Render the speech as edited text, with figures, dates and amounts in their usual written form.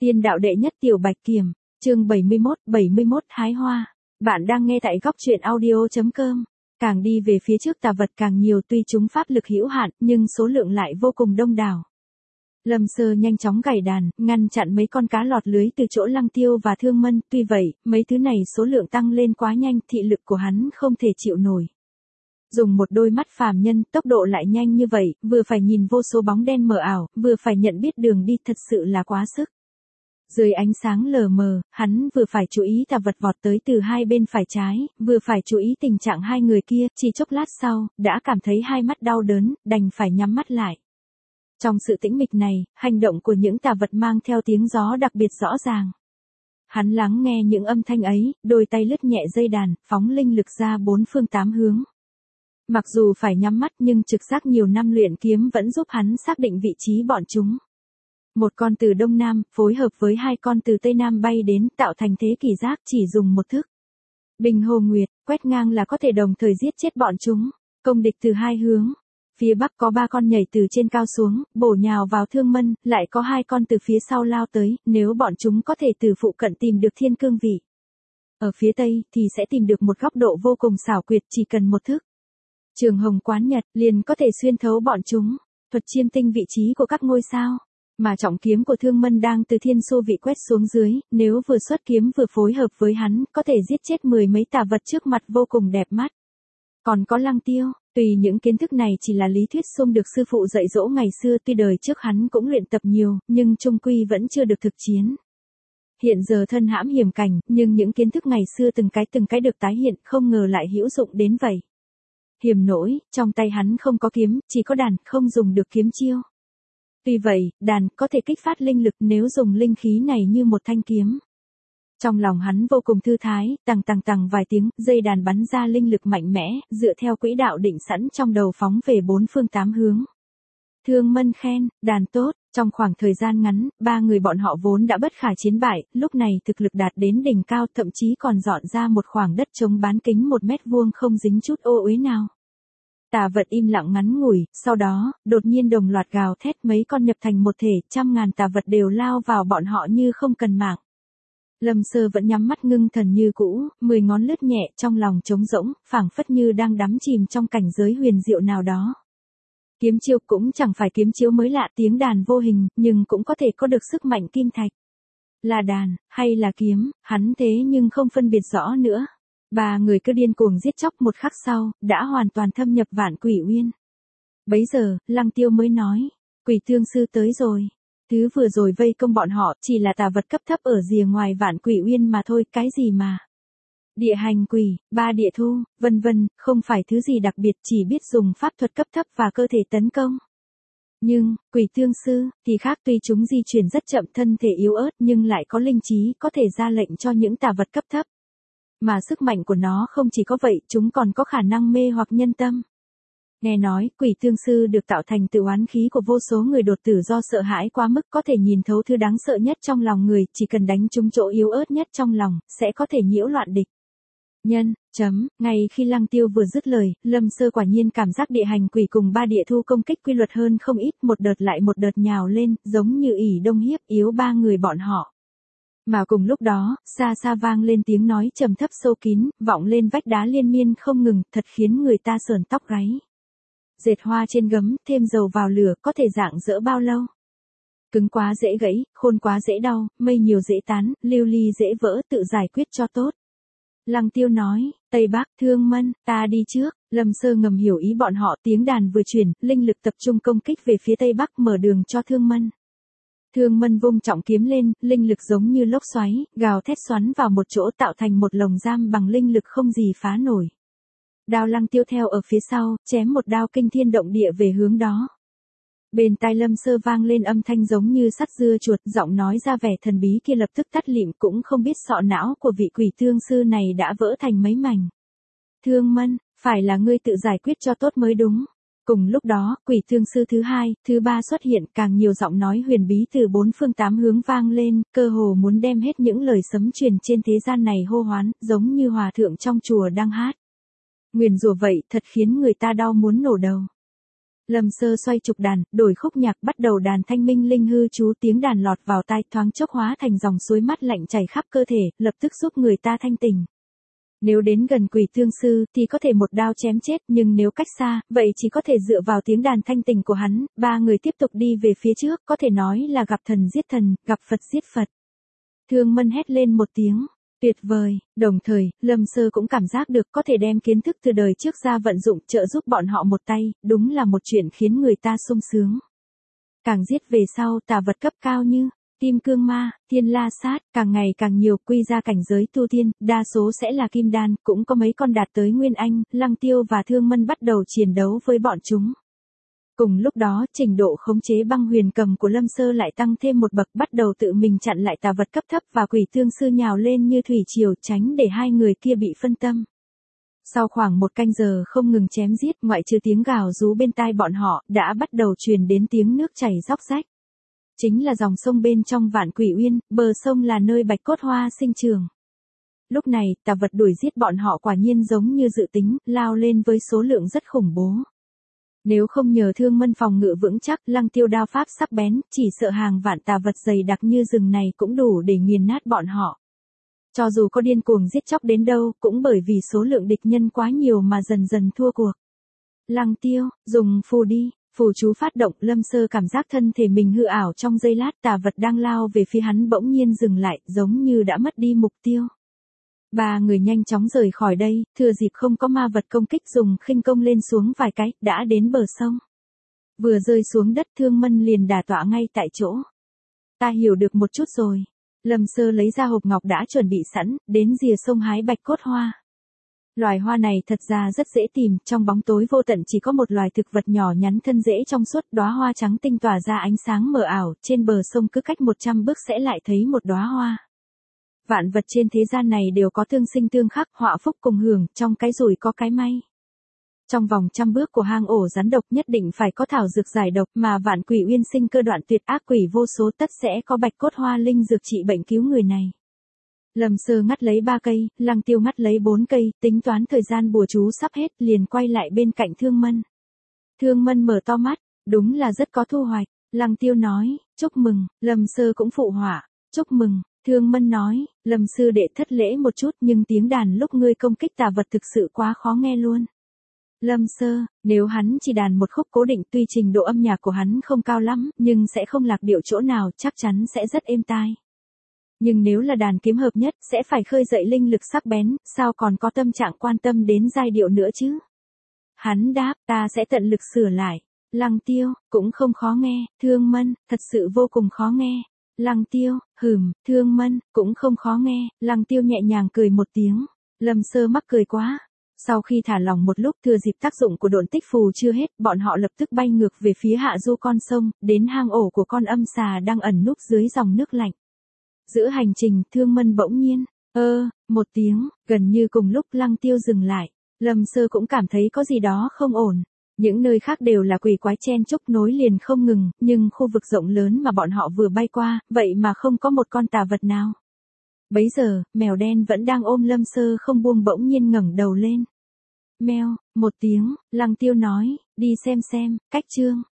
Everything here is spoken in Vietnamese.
Tiên đạo đệ nhất tiểu bạch kiểm, chương 71 hái hoa. Bạn đang nghe tại góc truyện audio.com. Càng đi về phía trước tà vật càng nhiều, tuy chúng pháp lực hữu hạn nhưng số lượng lại vô cùng đông đảo. Lâm Sơ nhanh chóng gảy đàn, ngăn chặn mấy con cá lọt lưới từ chỗ Lăng Tiêu và Thương Mân, tuy vậy, mấy thứ này số lượng tăng lên quá nhanh, thị lực của hắn không thể chịu nổi. Dùng một đôi mắt phàm nhân, tốc độ lại nhanh như vậy, vừa phải nhìn vô số bóng đen mờ ảo, vừa phải nhận biết đường đi, thật sự là quá sức. Dưới ánh sáng lờ mờ, hắn vừa phải chú ý tà vật vọt tới từ hai bên phải trái, vừa phải chú ý tình trạng hai người kia, chỉ chốc lát sau, đã cảm thấy hai mắt đau đớn, đành phải nhắm mắt lại. Trong sự tĩnh mịch này, hành động của những tà vật mang theo tiếng gió đặc biệt rõ ràng. Hắn lắng nghe những âm thanh ấy, đôi tay lướt nhẹ dây đàn, phóng linh lực ra bốn phương tám hướng. Mặc dù phải nhắm mắt nhưng trực giác nhiều năm luyện kiếm vẫn giúp hắn xác định vị trí bọn chúng. Một con từ Đông Nam, phối hợp với hai con từ Tây Nam bay đến, tạo thành thế kỷ giác, chỉ dùng một thức. Bình Hồ Nguyệt, quét ngang là có thể đồng thời giết chết bọn chúng, công địch từ hai hướng. Phía Bắc có ba con nhảy từ trên cao xuống, bổ nhào vào Thương Mân, lại có hai con từ phía sau lao tới, nếu bọn chúng có thể từ phụ cận tìm được thiên cương vị. Ở phía Tây thì sẽ tìm được một góc độ vô cùng xảo quyệt, chỉ cần một thức. Trường hồng quán nhật liền có thể xuyên thấu bọn chúng, thuật chiêm tinh vị trí của các ngôi sao. Mà trọng kiếm của Thương Mân đang từ thiên xô vị quét xuống dưới, nếu vừa xuất kiếm vừa phối hợp với hắn, có thể giết chết mười mấy tà vật trước mặt vô cùng đẹp mắt. Còn có Lăng Tiêu, tùy những kiến thức này chỉ là lý thuyết xung được sư phụ dạy dỗ ngày xưa, tuy đời trước hắn cũng luyện tập nhiều, nhưng chung quy vẫn chưa được thực chiến. Hiện giờ thân hãm hiểm cảnh, nhưng những kiến thức ngày xưa từng cái được tái hiện, không ngờ lại hữu dụng đến vậy. Hiểm nỗi, trong tay hắn không có kiếm, chỉ có đàn, không dùng được kiếm chiêu. Tuy vậy, đàn có thể kích phát linh lực nếu dùng linh khí này như một thanh kiếm. Trong lòng hắn vô cùng thư thái, tằng vài tiếng, dây đàn bắn ra linh lực mạnh mẽ, dựa theo quỹ đạo định sẵn trong đầu phóng về bốn phương tám hướng. Thương Mân khen, đàn tốt, trong khoảng thời gian ngắn, ba người bọn họ vốn đã bất khả chiến bại, lúc này thực lực đạt đến đỉnh cao, thậm chí còn dọn ra một khoảng đất trống bán kính 1 mét vuông không dính chút ô uế nào. Tà vật im lặng ngắn ngủi, sau đó, đột nhiên đồng loạt gào thét, mấy con nhập thành một thể, trăm ngàn tà vật đều lao vào bọn họ như không cần mạng. Lâm Sơ vẫn nhắm mắt ngưng thần như cũ, 10 ngón lướt nhẹ, trong lòng trống rỗng, phảng phất như đang đắm chìm trong cảnh giới huyền diệu nào đó. Kiếm chiêu cũng chẳng phải kiếm chiếu mới lạ, tiếng đàn vô hình, nhưng cũng có thể có được sức mạnh kim thạch. Là đàn, hay là kiếm, hắn thế nhưng không phân biệt rõ nữa. Ba người cứ điên cuồng giết chóc, một khắc sau, đã hoàn toàn thâm nhập Vạn Quỷ Uyên. Bấy giờ, Lăng Tiêu mới nói, Quỷ Thương Sư tới rồi. Thứ vừa rồi vây công bọn họ chỉ là tà vật cấp thấp ở rìa ngoài Vạn Quỷ Uyên mà thôi, cái gì mà. Địa hành quỷ, ba địa thu, vân vân, không phải thứ gì đặc biệt, chỉ biết dùng pháp thuật cấp thấp và cơ thể tấn công. Nhưng, Quỷ Thương Sư, thì khác, tuy chúng di chuyển rất chậm, thân thể yếu ớt nhưng lại có linh trí, có thể ra lệnh cho những tà vật cấp thấp. Mà sức mạnh của nó không chỉ có vậy, chúng còn có khả năng mê hoặc nhân tâm. Nghe nói, Quỷ Thương Sư được tạo thành từ oán khí của vô số người đột tử do sợ hãi quá mức, có thể nhìn thấu thứ đáng sợ nhất trong lòng người, chỉ cần đánh trúng chỗ yếu ớt nhất trong lòng, sẽ có thể nhiễu loạn địch. Ngay khi Lăng Tiêu vừa dứt lời, Lâm Sơ quả nhiên cảm giác địa hành quỷ cùng ba địa thu công kích quy luật hơn không ít, một đợt lại một đợt nhào lên, giống như ỷ đông hiếp yếu ba người bọn họ. Mà cùng lúc đó, xa xa vang lên tiếng nói trầm thấp sâu kín, vọng lên vách đá liên miên không ngừng, thật khiến người ta sởn tóc gáy. Dệt hoa trên gấm, thêm dầu vào lửa, có thể rạng rỡ bao lâu? Cứng quá dễ gãy, khôn quá dễ đau, mây nhiều dễ tán, lưu ly dễ vỡ, tự giải quyết cho tốt. Lăng Tiêu nói, Tây Bắc, Thương Mân, ta đi trước. Lâm Sơ ngầm hiểu ý bọn họ, tiếng đàn vừa chuyển, linh lực tập trung công kích về phía Tây Bắc, mở đường cho Thương Mân. Thương Mân vung trọng kiếm lên, linh lực giống như lốc xoáy, gào thét xoắn vào một chỗ, tạo thành một lồng giam bằng linh lực không gì phá nổi. Đao Lăng Tiêu theo ở phía sau, chém một đao kinh thiên động địa về hướng đó. Bên tai Lâm Sơ vang lên âm thanh giống như sắt dưa chuột, giọng nói ra vẻ thần bí kia lập tức tắt lịm, cũng không biết sọ não của vị Quỷ Thương Sư này đã vỡ thành mấy mảnh. Thương Mân, phải là ngươi tự giải quyết cho tốt mới đúng. Cùng lúc đó, Quỷ Thương Sư thứ hai, thứ ba xuất hiện, càng nhiều giọng nói huyền bí từ bốn phương tám hướng vang lên, cơ hồ muốn đem hết những lời sấm truyền trên thế gian này hô hoán, giống như hòa thượng trong chùa đang hát. Nguyền rủa vậy, thật khiến người ta đau muốn nổ đầu. Lâm Sơ xoay trục đàn, đổi khúc nhạc bắt đầu đàn thanh minh linh hư chú, tiếng đàn lọt vào tai thoáng chốc hóa thành dòng suối mát lạnh chảy khắp cơ thể, lập tức giúp người ta thanh tỉnh. Nếu đến gần Quỷ Tương Sư thì có thể một đao chém chết, nhưng nếu cách xa, vậy chỉ có thể dựa vào tiếng đàn thanh tình của hắn. Ba người tiếp tục đi về phía trước, có thể nói là gặp thần giết thần, gặp Phật giết Phật. Thương Mân hét lên một tiếng, tuyệt vời, đồng thời, Lâm Sơ cũng cảm giác được có thể đem kiến thức từ đời trước ra vận dụng trợ giúp bọn họ một tay, đúng là một chuyện khiến người ta sung sướng. Càng giết về sau tà vật cấp cao như Kim Cương Ma, Thiên La Sát, càng ngày càng nhiều, quy ra cảnh giới tu tiên, đa số sẽ là kim đan, cũng có mấy con đạt tới Nguyên Anh. Lăng Tiêu và Thương Mân bắt đầu chiến đấu với bọn chúng. Cùng lúc đó, trình độ khống chế băng huyền cầm của Lâm Sơ lại tăng thêm một bậc, bắt đầu tự mình chặn lại tà vật cấp thấp và Quỷ Tương Sư nhào lên như thủy triều, tránh để hai người kia bị phân tâm. Sau khoảng một canh giờ không ngừng chém giết, ngoại trừ tiếng gào rú bên tai bọn họ, đã bắt đầu truyền đến tiếng nước chảy róc rách. Chính là dòng sông bên trong Vạn Quỷ Uyên, bờ sông là nơi bạch cốt hoa sinh trưởng. Lúc này, tà vật đuổi giết bọn họ quả nhiên giống như dự tính, lao lên với số lượng rất khủng bố. Nếu không nhờ Thương Mân phòng ngự vững chắc, Lăng Tiêu đao pháp sắc bén, chỉ sợ hàng vạn tà vật dày đặc như rừng này cũng đủ để nghiền nát bọn họ. Cho dù có điên cuồng giết chóc đến đâu, cũng bởi vì số lượng địch nhân quá nhiều mà dần dần thua cuộc. Lăng Tiêu, dùng phù đi. Phù chú phát động, Lâm Sơ cảm giác thân thể mình hư ảo trong giây lát, tà vật đang lao về phía hắn bỗng nhiên dừng lại, giống như đã mất đi mục tiêu. Ba người nhanh chóng rời khỏi đây, thừa dịp không có ma vật công kích dùng khinh công lên xuống vài cái, đã đến bờ sông. Vừa rơi xuống đất, Thương Mân liền đả tọa ngay tại chỗ. Ta hiểu được một chút rồi. Lâm Sơ lấy ra hộp ngọc đã chuẩn bị sẵn, đến rìa sông hái bạch cốt hoa. Loài hoa này thật ra rất dễ tìm, trong bóng tối vô tận chỉ có một loài thực vật nhỏ nhắn thân rễ trong suốt, đóa hoa trắng tinh tỏa ra ánh sáng mờ ảo, trên bờ sông cứ cách 100 bước sẽ lại thấy một đóa hoa. Vạn vật trên thế gian này đều có tương sinh tương khắc, họa phúc cùng hưởng, trong cái rủi có cái may. Trong vòng 100 bước của hang ổ rắn độc nhất định phải có thảo dược giải độc, mà Vạn Quỷ Uyên sinh cơ đoạn tuyệt, ác quỷ vô số, tất sẽ có bạch cốt hoa linh dược trị bệnh cứu người này. Lâm Sơ ngắt lấy 3 cây, Lăng Tiêu ngắt lấy 4 cây, tính toán thời gian bùa chú sắp hết, liền quay lại bên cạnh Thương Mân. Thương Mân mở to mắt, đúng là rất có thu hoạch. Lăng Tiêu nói, chúc mừng. Lâm Sơ cũng phụ họa, chúc mừng. Thương Mân nói, Lâm sư đệ thất lễ một chút, nhưng tiếng đàn lúc ngươi công kích tà vật thực sự quá khó nghe luôn. Lâm Sơ, nếu hắn chỉ đàn một khúc cố định, tuy trình độ âm nhạc của hắn không cao lắm, nhưng sẽ không lạc điệu chỗ nào, chắc chắn sẽ rất êm tai. Nhưng nếu là đàn kiếm hợp nhất, sẽ phải khơi dậy linh lực sắc bén, sao còn có tâm trạng quan tâm đến giai điệu nữa chứ? Hắn đáp, ta sẽ tận lực sửa lại. Lăng Tiêu, cũng không khó nghe. Thương Mân, thật sự vô cùng khó nghe. Lăng Tiêu, Thương Mân, cũng không khó nghe. Lăng Tiêu nhẹ nhàng cười một tiếng. Lâm Sơ mắc cười quá. Sau khi thả lỏng một lúc, thừa dịp tác dụng của độn tích phù chưa hết, bọn họ lập tức bay ngược về phía hạ du con sông, đến hang ổ của con âm xà đang ẩn núp dưới dòng nước lạnh. Giữa hành trình, Thương Mân bỗng nhiên, một tiếng, gần như cùng lúc Lăng Tiêu dừng lại. Lâm Sơ cũng cảm thấy có gì đó không ổn. Những nơi khác đều là quỷ quái chen chúc nối liền không ngừng, nhưng khu vực rộng lớn mà bọn họ vừa bay qua, vậy mà không có một con tà vật nào. Bấy giờ, mèo đen vẫn đang ôm Lâm Sơ không buông bỗng nhiên ngẩng đầu lên. Meo, một tiếng, Lăng Tiêu nói, đi xem, cách chương.